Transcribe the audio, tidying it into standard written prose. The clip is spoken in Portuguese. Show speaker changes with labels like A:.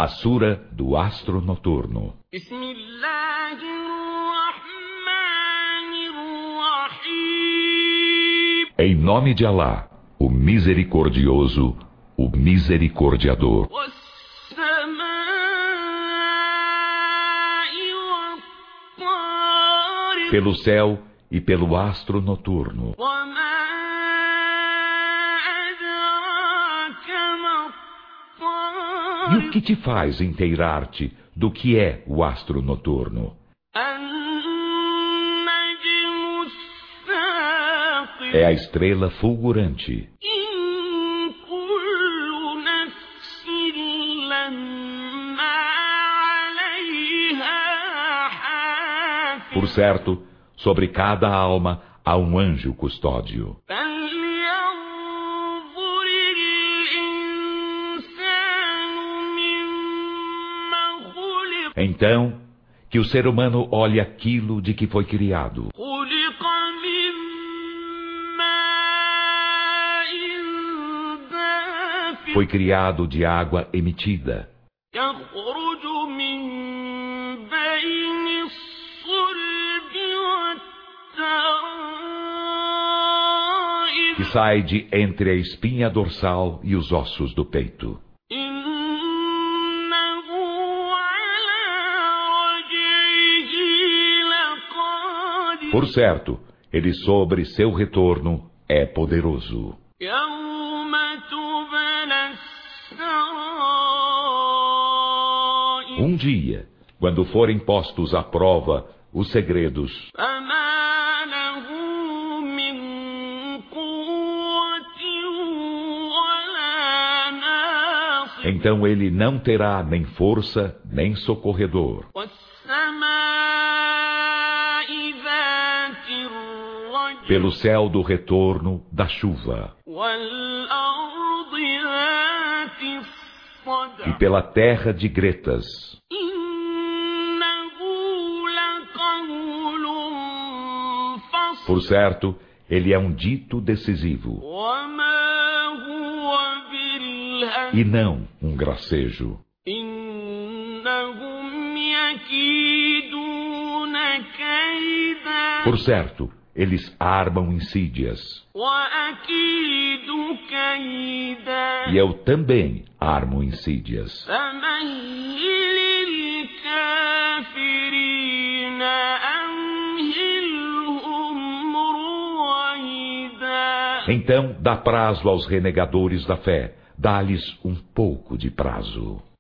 A: A Sura do Astro Noturno. Em nome de Alá, o Misericordioso, o Misericordiador. Pelo céu e pelo astro noturno. E o que te faz inteirar-te do que é o astro noturno? É a estrela fulgurante. Por certo, sobre cada alma há um anjo custódio. Então, que o ser humano olhe aquilo de que foi criado. Foi criado de água emitida, que sai de entre a espinha dorsal e os ossos do peito. Por certo, ele sobre seu retorno é poderoso. Um dia, quando forem postos à prova os segredos, então ele não terá nem força, nem socorredor. Pelo céu do retorno da chuva, e pela terra de gretas, por certo, ele é um dito decisivo, e não um gracejo. Por certo, eles armam insídias, e eu também armo insídias. Então dá prazo aos renegadores da fé, dá-lhes um pouco de prazo.